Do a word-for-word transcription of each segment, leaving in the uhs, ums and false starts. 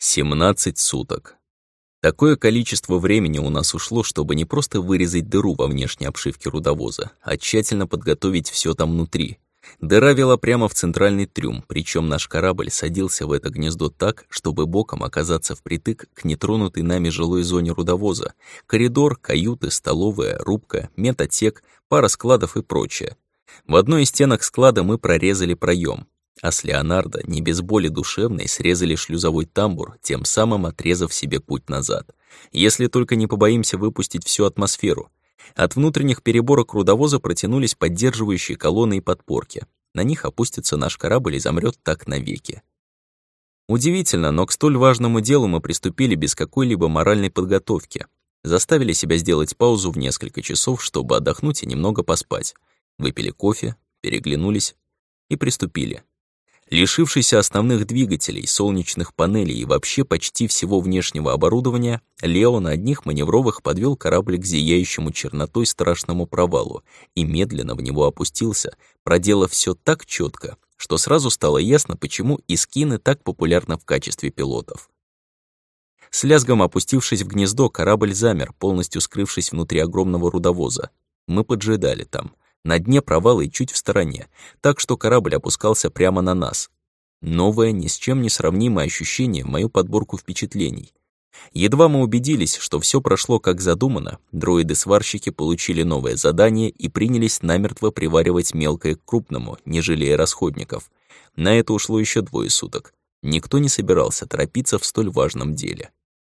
семнадцать суток. Такое количество времени у нас ушло, чтобы не просто вырезать дыру во внешней обшивке рудовоза, а тщательно подготовить все там внутри. Дыра вела прямо в центральный трюм, причем наш корабль садился в это гнездо так, чтобы боком оказаться впритык к нетронутой нами жилой зоне рудовоза. Коридор, каюты, столовая, рубка, медотсек, пара складов и прочее. В одной из стенок склада мы прорезали проем, а с Леонардо не без боли душевной срезали шлюзовой тамбур, тем самым отрезав себе путь назад. Если только не побоимся выпустить всю атмосферу. От внутренних переборок рудовоза протянулись поддерживающие колонны и подпорки. На них опустится наш корабль и замрет так навеки. Удивительно, но к столь важному делу мы приступили без какой-либо моральной подготовки. Заставили себя сделать паузу в несколько часов, чтобы отдохнуть и немного поспать. Выпили кофе, переглянулись и приступили. Лишившийся основных двигателей, солнечных панелей и вообще почти всего внешнего оборудования, Лео на одних маневровых подвел корабль к зияющему чернотой страшному провалу и медленно в него опустился, проделав все так четко, что сразу стало ясно, почему искины так популярны в качестве пилотов. С лязгом опустившись в гнездо, корабль замер, полностью скрывшись внутри огромного рудовоза. Мы поджидали там, на дне провала и чуть в стороне, так что корабль опускался прямо на нас. Новое, ни с чем не сравнимое ощущение в мою подборку впечатлений. Едва мы убедились, что все прошло как задумано, дроиды-сварщики получили новое задание и принялись намертво приваривать мелкое к крупному, не жалея расходников. На это ушло еще двое суток. Никто не собирался торопиться в столь важном деле.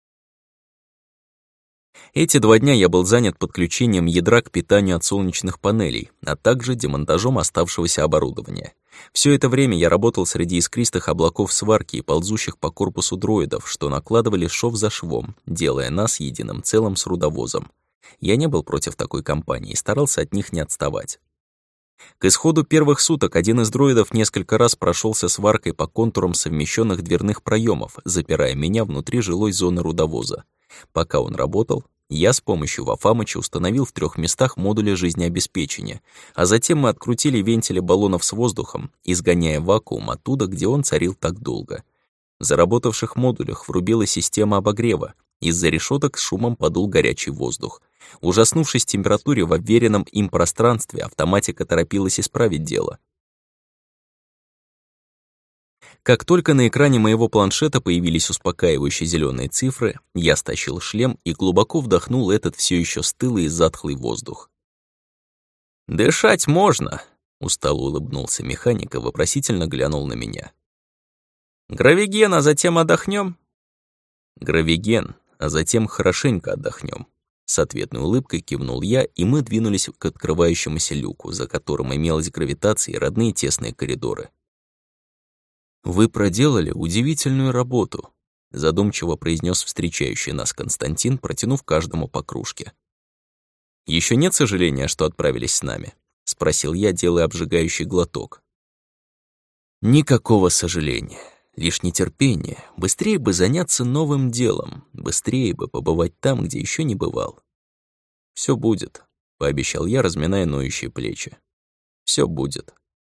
Эти два дня я был занят подключением ядра к питанию от солнечных панелей, а также демонтажом оставшегося оборудования. Все это время я работал среди искристых облаков сварки и ползущих по корпусу дроидов, что накладывали шов за швом, делая нас единым целым с рудовозом. Я не был против такой компании и старался от них не отставать. К исходу первых суток один из дроидов несколько раз прошелся сваркой по контурам совмещенных дверных проемов, запирая меня внутри жилой зоны рудовоза. Пока он работал, я с помощью Вафамыча установил в трех местах модули жизнеобеспечения, а затем мы открутили вентили баллонов с воздухом, изгоняя вакуум оттуда, где он царил так долго. В заработавших модулях врубилась система обогрева, из-за решеток с шумом подул горячий воздух. Ужаснувшись температуре в обверенном им пространстве, автоматика торопилась исправить дело. Как только на экране моего планшета появились успокаивающие зеленые цифры, я стащил шлем и глубоко вдохнул этот все еще стылый и затхлый воздух. «Дышать можно», — устало улыбнулся механик и вопросительно глянул на меня. «Гравиген, а затем отдохнем?» «Гравиген, а затем хорошенько отдохнем». С ответной улыбкой кивнул я, и мы двинулись к открывающемуся люку, за которым имелась гравитация и родные тесные коридоры. «Вы проделали удивительную работу», — задумчиво произнес встречающий нас Константин, протянув каждому по кружке. «Еще нет сожаления, что отправились с нами?» — спросил я, делая обжигающий глоток. «Никакого сожаления, лишь нетерпение. Быстрее бы заняться новым делом, быстрее бы побывать там, где еще не бывал». «Все будет», — пообещал я, разминая ноющие плечи. «Все будет».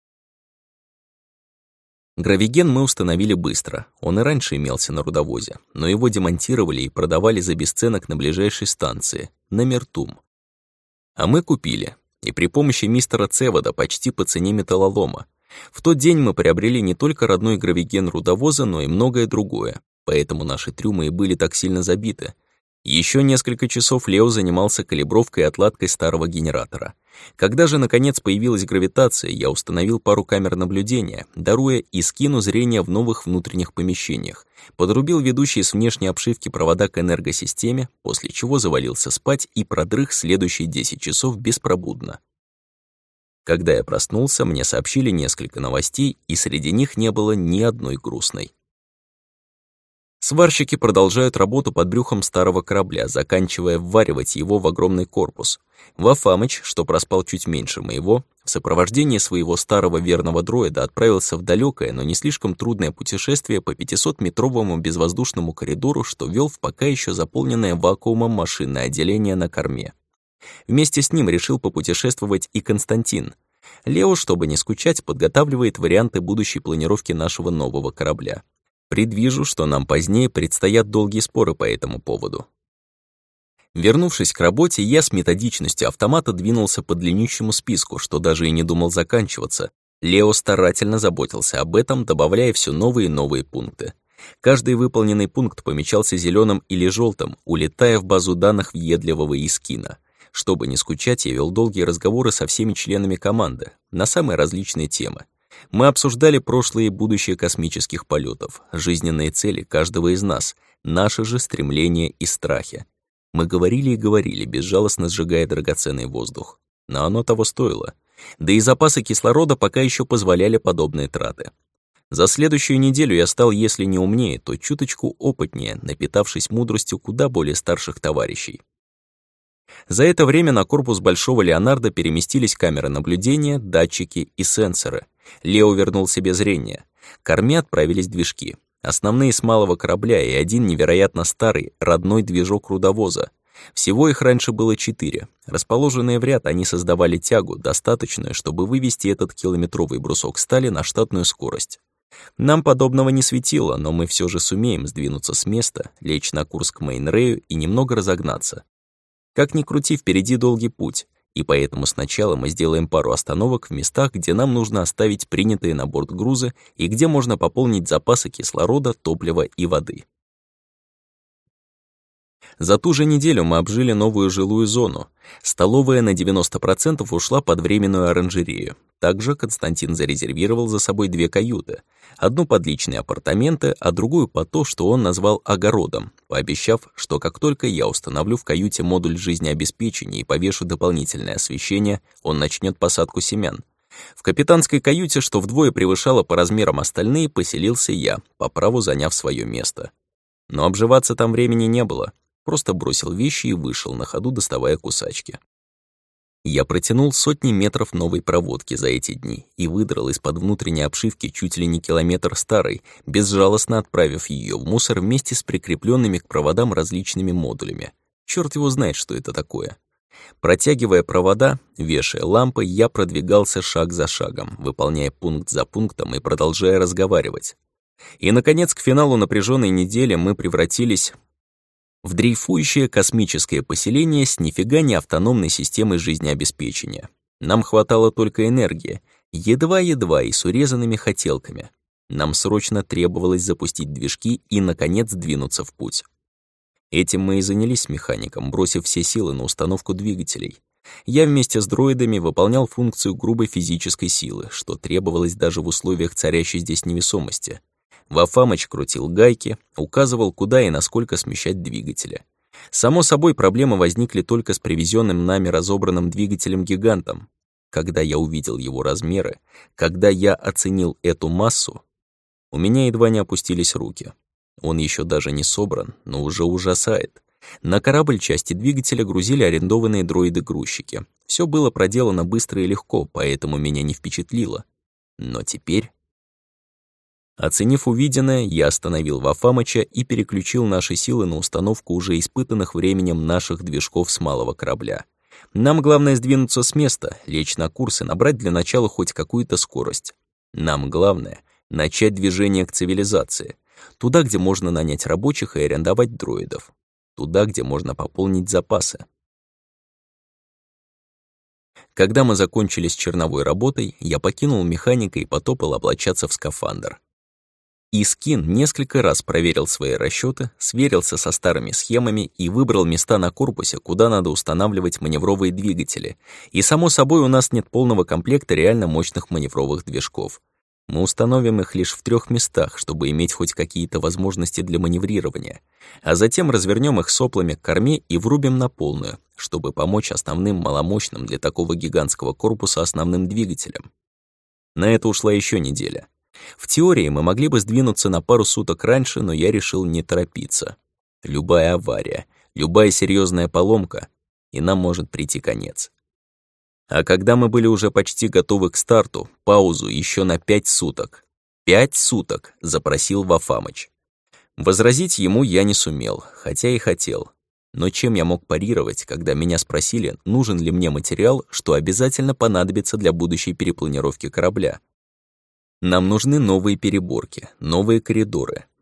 Гравиген мы установили быстро, он и раньше имелся на рудовозе, но его демонтировали и продавали за бесценок на ближайшей станции, на Мертум. А мы купили, и при помощи мистера Цевода почти по цене металлолома. В тот день мы приобрели не только родной гравиген рудовоза, но и многое другое, поэтому наши трюмы и были так сильно забиты. Еще несколько часов Лео занимался калибровкой и отладкой старого генератора. Когда же, наконец, появилась гравитация, я установил пару камер наблюдения, даруя и скину зрения в новых внутренних помещениях, подрубил ведущие с внешней обшивки провода к энергосистеме, после чего завалился спать и продрых следующие десять часов беспробудно. Когда я проснулся, мне сообщили несколько новостей, и среди них не было ни одной грустной. Сварщики продолжают работу под брюхом старого корабля, заканчивая вваривать его в огромный корпус. Вафамыч, что проспал чуть меньше моего, в сопровождении своего старого верного дроида отправился в далекое, но не слишком трудное путешествие по пятисотметровому безвоздушному коридору, что вел в пока еще заполненное вакуумом машинное отделение на корме. Вместе с ним решил попутешествовать и Константин. Лео, чтобы не скучать, подготавливает варианты будущей планировки нашего нового корабля. Предвижу, что нам позднее предстоят долгие споры по этому поводу. Вернувшись к работе, я с методичностью автомата двинулся по длиннющему списку, что даже и не думал заканчиваться. Лео старательно заботился об этом, добавляя все новые и новые пункты. Каждый выполненный пункт помечался зеленым или желтым, улетая в базу данных въедливого Искина. Чтобы не скучать, я вел долгие разговоры со всеми членами команды на самые различные темы. Мы обсуждали прошлое и будущее космических полетов, жизненные цели каждого из нас, наши же стремления и страхи. Мы говорили и говорили, безжалостно сжигая драгоценный воздух. Но оно того стоило. Да и запасы кислорода пока еще позволяли подобные траты. За следующую неделю я стал, если не умнее, то чуточку опытнее, напитавшись мудростью куда более старших товарищей. За это время на корпус Большого Леонардо переместились камеры наблюдения, датчики и сенсоры. Лео вернул себе зрение. К корме отправились движки. Основные с малого корабля и один невероятно старый, родной движок рудовоза. Всего их раньше было четыре. Расположенные в ряд, они создавали тягу, достаточную, чтобы вывести этот километровый брусок стали на штатную скорость. Нам подобного не светило, но мы все же сумеем сдвинуться с места, лечь на курс к Мейнрею и немного разогнаться. Как ни крути, впереди долгий путь, и поэтому сначала мы сделаем пару остановок в местах, где нам нужно оставить принятые на борт грузы и где можно пополнить запасы кислорода, топлива и воды. За ту же неделю мы обжили новую жилую зону. Столовая на девяносто процентов ушла под временную оранжерею. Также Константин зарезервировал за собой две каюты. Одну под личные апартаменты, а другую под то, что он назвал огородом, пообещав, что как только я установлю в каюте модуль жизнеобеспечения и повешу дополнительное освещение, он начнет посадку семян. В капитанской каюте, что вдвое превышало по размерам остальные, поселился я, по праву заняв свое место. Но обживаться там времени не было. Просто бросил вещи и вышел, на ходу доставая кусачки. Я протянул сотни метров новой проводки за эти дни и выдрал из-под внутренней обшивки чуть ли не километр старой, безжалостно отправив ее в мусор вместе с прикрепленными к проводам различными модулями. Черт его знает, что это такое. Протягивая провода, вешая лампы, я продвигался шаг за шагом, выполняя пункт за пунктом и продолжая разговаривать. И, наконец, к финалу напряженной недели мы превратились в дрейфующее космическое поселение с нифига не автономной системой жизнеобеспечения. Нам хватало только энергии, едва-едва и с урезанными хотелками. Нам срочно требовалось запустить движки и, наконец, двинуться в путь. Этим мы и занялись с механиком, бросив все силы на установку двигателей. Я вместе с дроидами выполнял функцию грубой физической силы, что требовалось даже в условиях царящей здесь невесомости. Вафамыч крутил гайки, указывал, куда и насколько смещать двигатели. Само собой, проблемы возникли только с привезенным нами разобранным двигателем-гигантом. Когда я увидел его размеры, когда я оценил эту массу, у меня едва не опустились руки. Он еще даже не собран, но уже ужасает. На корабль части двигателя грузили арендованные дроиды-грузчики. Все было проделано быстро и легко, поэтому меня не впечатлило. Но теперь... Оценив увиденное, я остановил Вафамыча и переключил наши силы на установку уже испытанных временем наших движков с малого корабля. Нам главное сдвинуться с места, лечь на курс и набрать для начала хоть какую-то скорость. Нам главное — начать движение к цивилизации. Туда, где можно нанять рабочих и арендовать дроидов. Туда, где можно пополнить запасы. Когда мы закончили с черновой работой, я покинул механика и потопал облачаться в скафандр. Искин несколько раз проверил свои расчеты, сверился со старыми схемами и выбрал места на корпусе, куда надо устанавливать маневровые двигатели. И, само собой, у нас нет полного комплекта реально мощных маневровых движков. Мы установим их лишь в трех местах, чтобы иметь хоть какие-то возможности для маневрирования, а затем развернем их соплами к корме и врубим на полную, чтобы помочь основным маломощным для такого гигантского корпуса основным двигателям. На это ушла еще неделя. В теории мы могли бы сдвинуться на пару суток раньше, но я решил не торопиться. Любая авария, любая серьезная поломка, и нам может прийти конец. А когда мы были уже почти готовы к старту, паузу еще на пять суток. Пять суток, запросил Вафамыч. Возразить ему я не сумел, хотя и хотел. Но чем я мог парировать, когда меня спросили, нужен ли мне материал, что обязательно понадобится для будущей перепланировки корабля? Нам нужны новые переборки, новые коридоры,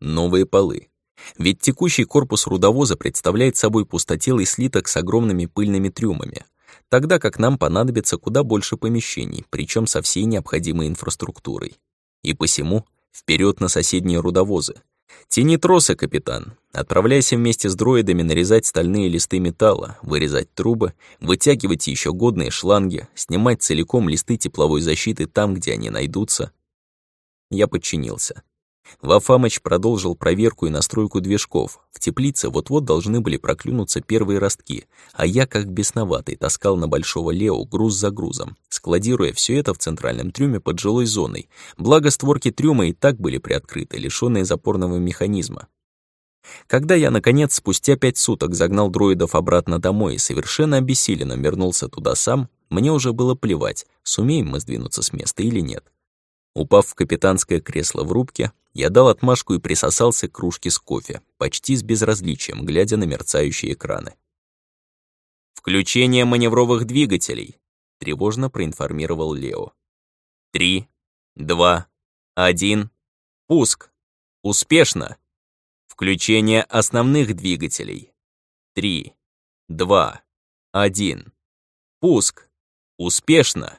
новые полы. Ведь текущий корпус рудовоза представляет собой пустотелый слиток с огромными пыльными трюмами, тогда как нам понадобится куда больше помещений, причем со всей необходимой инфраструктурой. И посему вперед на соседние рудовозы. Тяни тросы, капитан. Отправляйся вместе с дроидами нарезать стальные листы металла, вырезать трубы, вытягивать еще годные шланги, снимать целиком листы тепловой защиты там, где они найдутся. Я подчинился. Вафамыч продолжил проверку и настройку движков. В теплице вот-вот должны были проклюнуться первые ростки, а я, как бесноватый, таскал на большого Лео груз за грузом, складируя все это в центральном трюме под жилой зоной, благо створки трюма и так были приоткрыты, лишённые запорного механизма. Когда я, наконец, спустя пять суток загнал дроидов обратно домой и совершенно обессиленно вернулся туда сам, мне уже было плевать, сумеем мы сдвинуться с места или нет. Упав в капитанское кресло в рубке, я дал отмашку и присосался к кружке с кофе, почти с безразличием, глядя на мерцающие экраны. «Включение маневровых двигателей», — тревожно проинформировал Лео. «Три, два, один, пуск! Успешно! Включение основных двигателей. Три, два, один, пуск! Успешно!»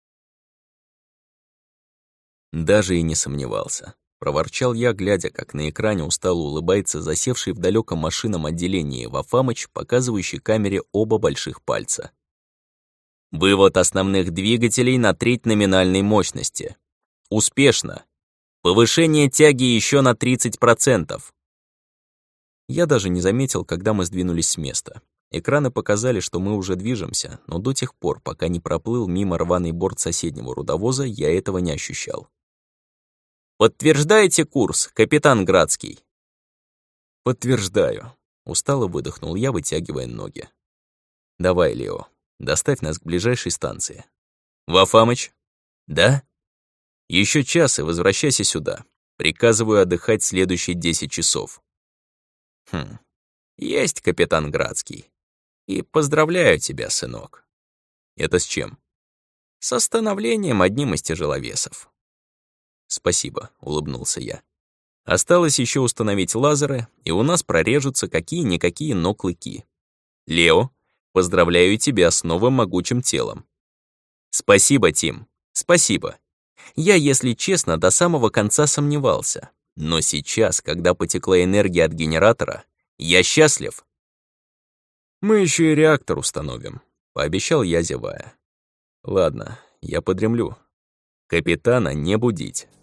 Даже и не сомневался. Проворчал я, глядя, как на экране устало улыбается засевший в далеком машинном отделении Вафамыч, показывающий камере оба больших пальца. «Вывод основных двигателей на треть номинальной мощности. Успешно. Повышение тяги еще на тридцать процентов». Я даже не заметил, когда мы сдвинулись с места. Экраны показали, что мы уже движемся, но до тех пор, пока не проплыл мимо рваный борт соседнего рудовоза, я этого не ощущал. «Подтверждаете курс, капитан Градский?» «Подтверждаю», — устало выдохнул я, вытягивая ноги. «Давай, Лео, доставь нас к ближайшей станции». «Вафамыч?» «Да?» «Еще час и возвращайся сюда. Приказываю отдыхать следующие десять часов». «Хм, есть, капитан Градский. И поздравляю тебя, сынок». «Это с чем?» «Со становлением одним из тяжеловесов». «Спасибо», — улыбнулся я. «Осталось еще установить лазеры, и у нас прорежутся какие-никакие, но клыки. Лео, поздравляю тебя с новым могучим телом». «Спасибо, Тим, спасибо. Я, если честно, до самого конца сомневался. Но сейчас, когда потекла энергия от генератора, я счастлив». «Мы еще и реактор установим», — пообещал я, зевая. «Ладно, я подремлю. Капитана не будить».